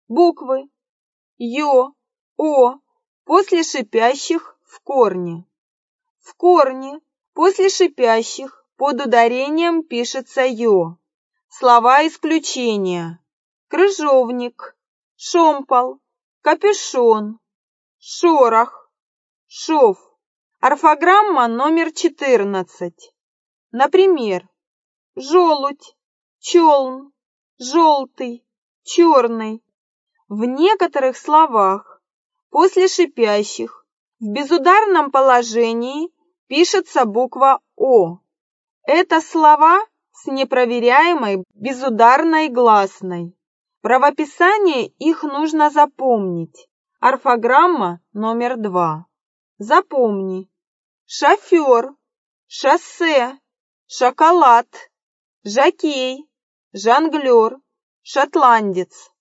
Буквы Ё, О после шипящих в корне. В корне после шипящих под ударением пишется Ё. Слова исключения: крыжовник, шомпол, капюшон, шорох, шов. Орфограмма номер 14. Например, желудь, челн, желтый, черный. В некоторых словах после шипящих в безударном положении пишется буква О. Это слова с непроверяемой безударной гласной. Правописание их нужно запомнить. Орфограмма номер 2. Запомни: шофер, шоссе, шоколад, жокей, жонглер, шотландец.